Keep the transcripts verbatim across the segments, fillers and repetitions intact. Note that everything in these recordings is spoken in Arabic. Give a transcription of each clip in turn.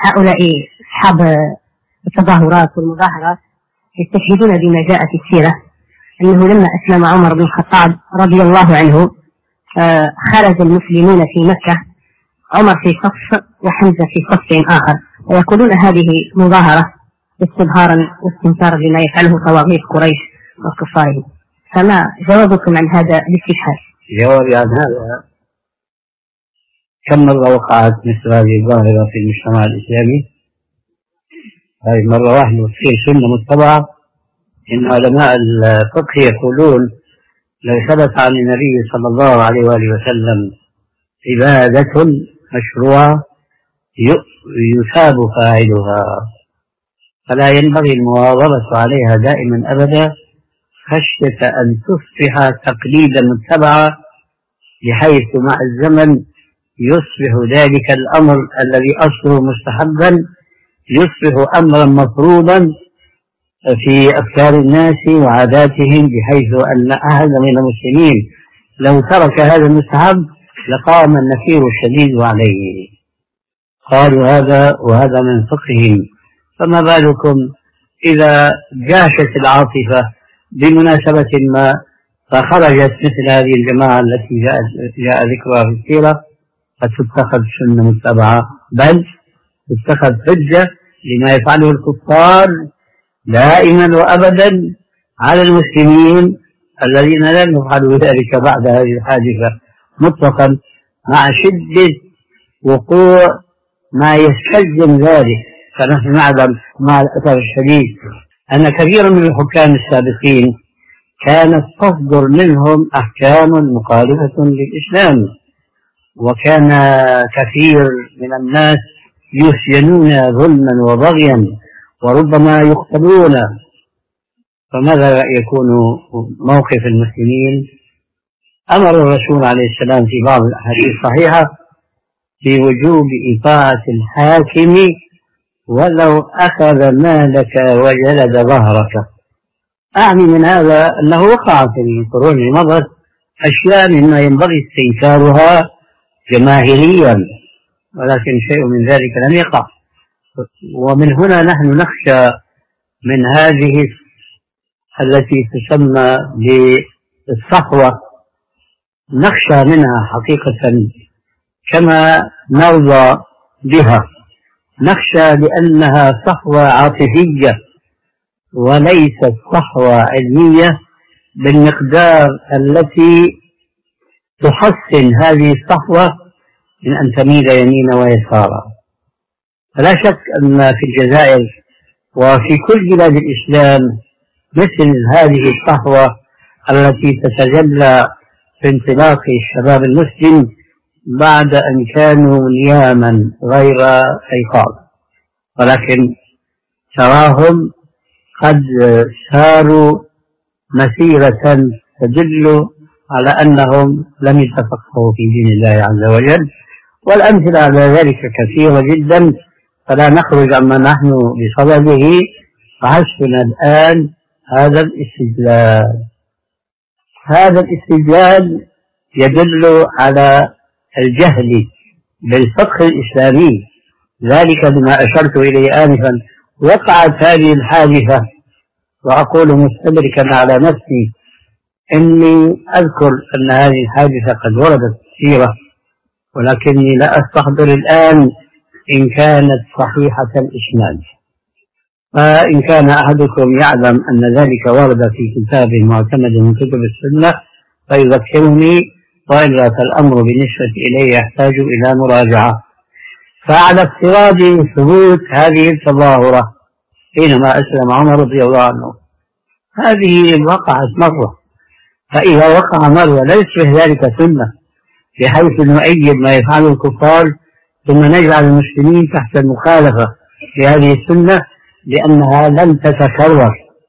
هؤلاء أصحاب التظاهرات والمظاهرات يستشهدون بما جاء في السيرة أنه لما أسلم عمر بن الخطاب رضي الله عنه خرج المسلمون في مكة، عمر في صف وحمزة في صف آخر، ويقولون هذه مظاهرة استظهارا واستنكارا لما يفعله طواغيت قريش وكفارهم. فما جوابكم عن هذا الاستشهاد؟ جوابي عن هذا: كم مرة وقعت مثل هذه الظاهرة في المجتمع الإسلامي؟ هذه مرة واحدة وتصير سنة متبعة. إن علماء الفقه يقولون لو ثبت عن النبي صلى الله عليه وآله وسلم عبادة مشروعة يثاب فاعلها، فلا ينبغي المواظبة عليها دائما أبدا خشية أن تصبح تقليدا متبعا، بحيث مع الزمن يصبح ذلك الأمر الذي أصله مستحبا يصبح أمرا مفروضا في أفكار الناس وعاداتهم، بحيث أن أحد من المسلمين لو ترك هذا المستحب لقام النكير الشديد عليه. قالوا هذا وهذا من فقههم، فما بالكم إذا جاشت العاطفة بمناسبة ما فخرجت مثل هذه الجماعة التي جاء, جاء ذكرها في السيرة، فتتخذ سنة متبعة، بل تتخذ حجة لما يفعله الكفار دائما وأبدا على المسلمين الذين لم يفعلوا ذلك بعد هذه الحادثة مطلقا، مع شدة وقوع ما يستلزم ذلك. فنحن نعلم مع الأسف الشديد أن كثيرا من الحكام السابقين كانت تصدر منهم أحكام مخالفة للإسلام، وكان كثير من الناس يسجنون ظلما وبغيا وربما يقتلون. فماذا يكون موقف المسلمين؟ أمر الرسول عليه السلام في بعض الأحاديث الصحيحة بوجوب إطاعة الحاكم ولو أخذ مالك وجلد ظهرك. أعني من هذا أنه وقع في القرون المضت أشياء مما ينبغي استنكارها جماهيريا، ولكن شيء من ذلك لم يقع. ومن هنا نحن نخشى من هذه التي تسمى بالصحوة، نخشى منها حقيقة كما نرضى بها، نخشى لأنها صحوة عاطفية وليست صحوة علمية بالمقدار التي تحسن هذه الصحوة من أن تميل يمينا ويسارا. فلا شك أن في الجزائر وفي كل بلاد الإسلام مثل هذه الصحوة التي تتجلى في انطلاق الشباب المسلم بعد أن كانوا نياما غير أيقاظ، ولكن تراهم قد ساروا مسيرة تدل على أنهم لم يتفقهوا في دين الله عز وجل، والأمثلة على ذلك كثيرة جدا، فلا نخرج عما نحن بصدده. فحسبنا الآن هذا الاستدلال هذا الاستدلال يدل على الجهل بالفقه الإسلامي، ذلك بما أشرت إليه آنفا. وقعت هذه الحادثة، وأقول مستدركا على نفسي إني أذكر أن هذه الحادثة قد وردت في السيرة، ولكني لا أستحضر الآن إن كانت صحيحة الإسناد. فإن كان أحدكم يعلم أن ذلك ورد في كتاب معتمد من كتب السنة فيذكرني، وإلا فالأمر بالنسبة إليه يحتاج إلى مراجعة. فعلى افتراض ثبوت هذه التظاهرة حينما أسلم عمر رضي الله عنه، هذه وقعت مرة، فإذا وقع مرة لا يصبح ذلك سنة بحيث نؤيد ما يفعله الكفار ثم نجعل المسلمين تحت المخالفة لهذه السنة، لأنها لم تتكرر،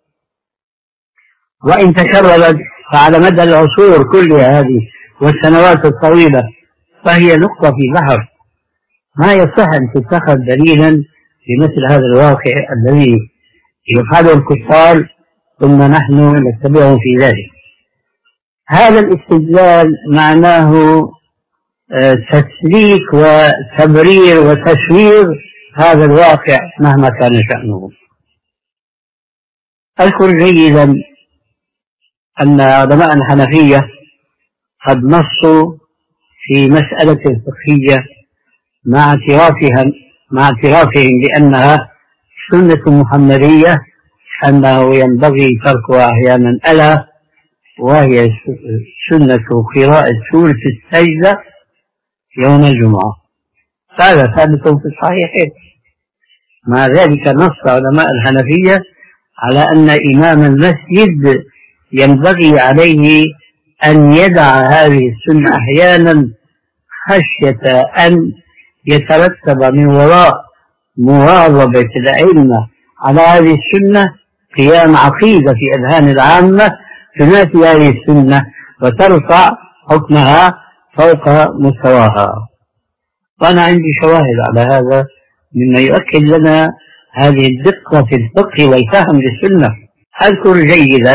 وإن تكررت فعلى مدى العصور كلها هذه والسنوات الطويلة فهي نقطة في بحر، ما يصح أن تتخذ دليلا لمثل هذا الواقع الذي يفعله الكفار ثم نحن نتبعهم في ذلك. هذا الاستدلال معناه تسليك وتبرير وتسوير هذا الواقع مهما كان شأنه. أذكر جيدا أن علماء الحنفية قد نصوا في مسألة فقهية مع اعترافهم مع اعترافهم بأنها سنة محمدية أنه ينبغي تركها أحيانا، ألا وهي سنة قراءة سورة السجدة يوم الجمعة. هذا ثابت في الصحيحين. مع ذلك نص علماء الحنفية على أن إمام المسجد ينبغي عليه أن يدع هذه السنة أحيانا خشية أن يترتب من وراء مواظبة الأئمة على هذه السنة قيام عقيدة في أذهان العامة تنافي هذه السنة وترفع حكمها فوق مستواها. وأنا عندي شواهد على هذا مما يؤكد لنا هذه الدقة في الفقه والفهم للسنة. أذكر جيدا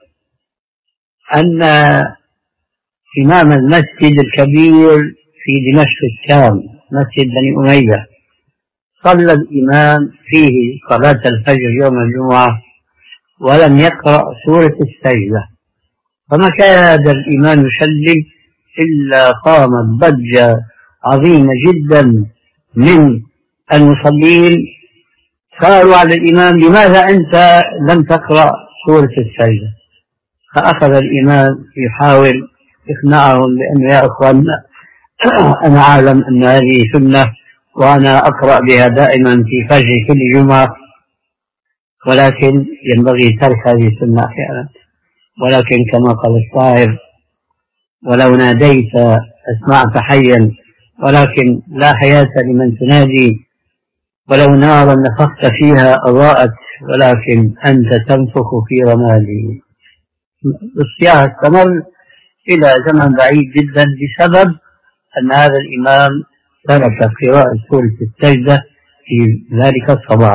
أن إمام المسجد الكبير في دمشق الشام مسجد بني أمية صلى الإمام فيه صلاة الفجر يوم الجمعة ولم يقرأ سورة السجدة، فما كاد الإمام يسلم إلا قامت ضجة عظيمة جدا من المصلين قالوا على الإمام لماذا أنت لم تقرأ سورة السجدة؟ فأخذ الإمام يحاول إقناعهم بأنه يا أخوان أنا أعلم أن هذه سنة وأنا أقرأ بها دائما في فجر كل جمعة، ولكن ينبغي ترك هذه السنة أحيانا، ولكن كما قال الشاعر ولو ناديت أسمعت حيا ولكن لا حياة لمن تنادي، ولو نارا نفخت فيها أضاءت ولكن أنت تنفخ في رمادي. الصياح استمر إلى زمن بعيد جدا بسبب أن هذا الإمام ترك قراءة سورة السجدة في ذلك الصباح.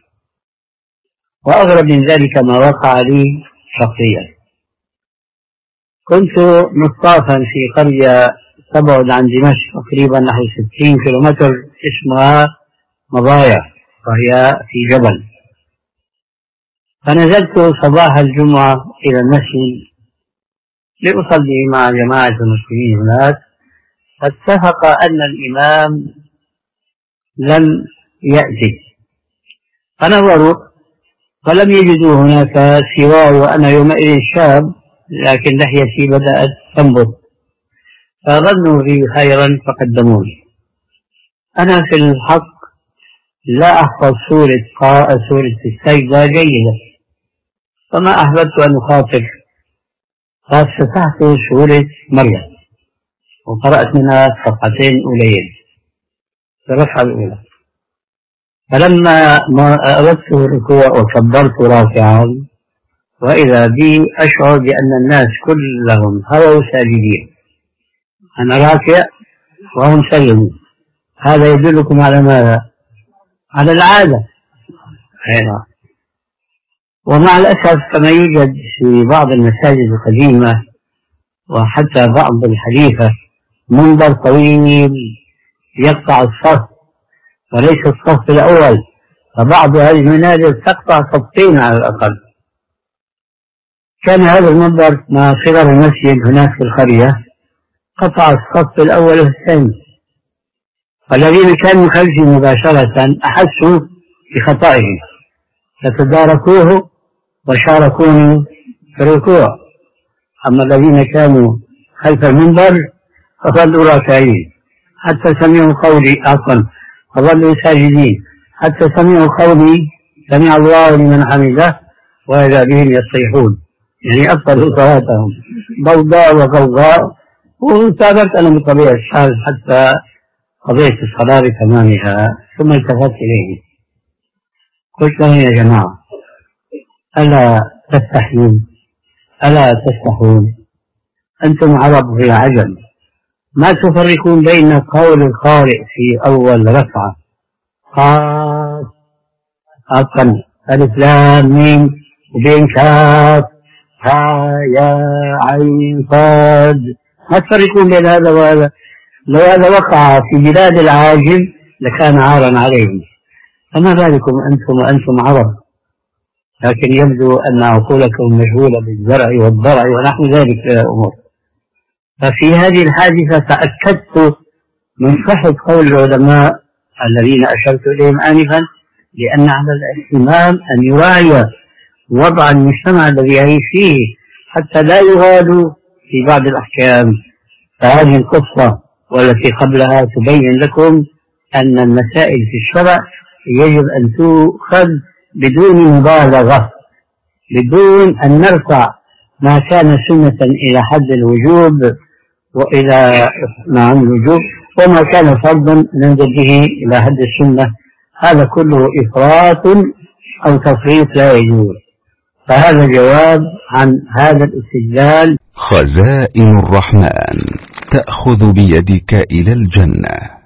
وأغرب من ذلك ما وقع لي شخصيا. كنت مصطافا في قرية تبعد عن دمشق تقريبا نحو ستين كيلومتر اسمها مضايع وهي في جبل، فنزلت صباح الجمعة إلى المسجد لأصلي مع جماعة المسلمين هناك، فاتفق أن الإمام لم يأتي، فنظروا فلم يجدوا هناك سواي وأنا يومئذ شاب لكن لحيتي بدأت تنبت، فظنوا بي خيرا فقدموني. أنا في الحق لا أحفظ سورة قراءة سورة السجدة جيدة، فما أحببت أن أخاطر، فافتتحت سورة مريم وقرأت منها صفحتين أولين في الركعة الأولى، فلما أردت الركوع وكبرت راكعا وإذا بي أشعر بأن الناس كلهم هووا ساجدين، أنا راكع وهم سجدوا. هذا يدلكم على ماذا؟ على العادة. أيضا. ومع الأسف كما يوجد في بعض المساجد القديمة وحتى بعض الحديثة منبر طويل يقطع الصف وليس الصف الأول، فبعض هذه المنازل تقطع صفين على الأقل. كان هذا المنبر مع صغر المسجد هناك في القرية قطع الصف الأول والثاني، والذين كانوا خلفي مباشرة أحسوا بخطئهم فتداركوه وشاركوني في الركوع، أما الذين كانوا خلف المنبر فظلوا راكعين حتى سمعوا قولي عفوا فظلوا ساجدين حتى سمعوا قولي سمع الله لمن حمده وإذا بهم يصيحون، يعني أبطلوا صلاتهم ضوضاء وغوغاء، وتابعت أنا بطبيعة الحال حتى قضيت الصلاة بتمامها. ثم التفت إليه قلت لهم يا جماعة ألا تستحيون ألا تستحون أنتم عرب في عجم، ما تفرقون بين قول القارئ في أول ركعة قاف أقل ألف لام ميم وبين كاف ها يا عين صاد، ما تفرقون بين هذا وهذا. لو هذا وقع في بلاد العاجم لكان عارا عليهم، فما بالكم أنتم وأنتم عرب، لكن يبدو أن عقولكم مشغولة بالزرع والضرع ونحو ذلك من الأمور. ففي هذه الحادثة تأكدت من صحة قول العلماء الذين أشرت إليهم آنفا، لأن على الاهتمام أن يراعي وضع المجتمع الذي يعيش فيه حتى لا يغالوا في بعض الأحكام. فهذه القصة والتي قبلها تبين لكم أن المسائل في الشرع يجب أن تؤخذ بدون مبالغة، بدون أن نرفع ما كان سنة إلى حد الوجوب وإلى نعم الوجوب، وما كان فرضا ننزل به إلى حد السنة. هذا كله إفراط أو تفريط لا يجوز. فهذا جواب عن هذا الاستدلال. خزائن الرحمن تأخذ بيدك إلى الجنة.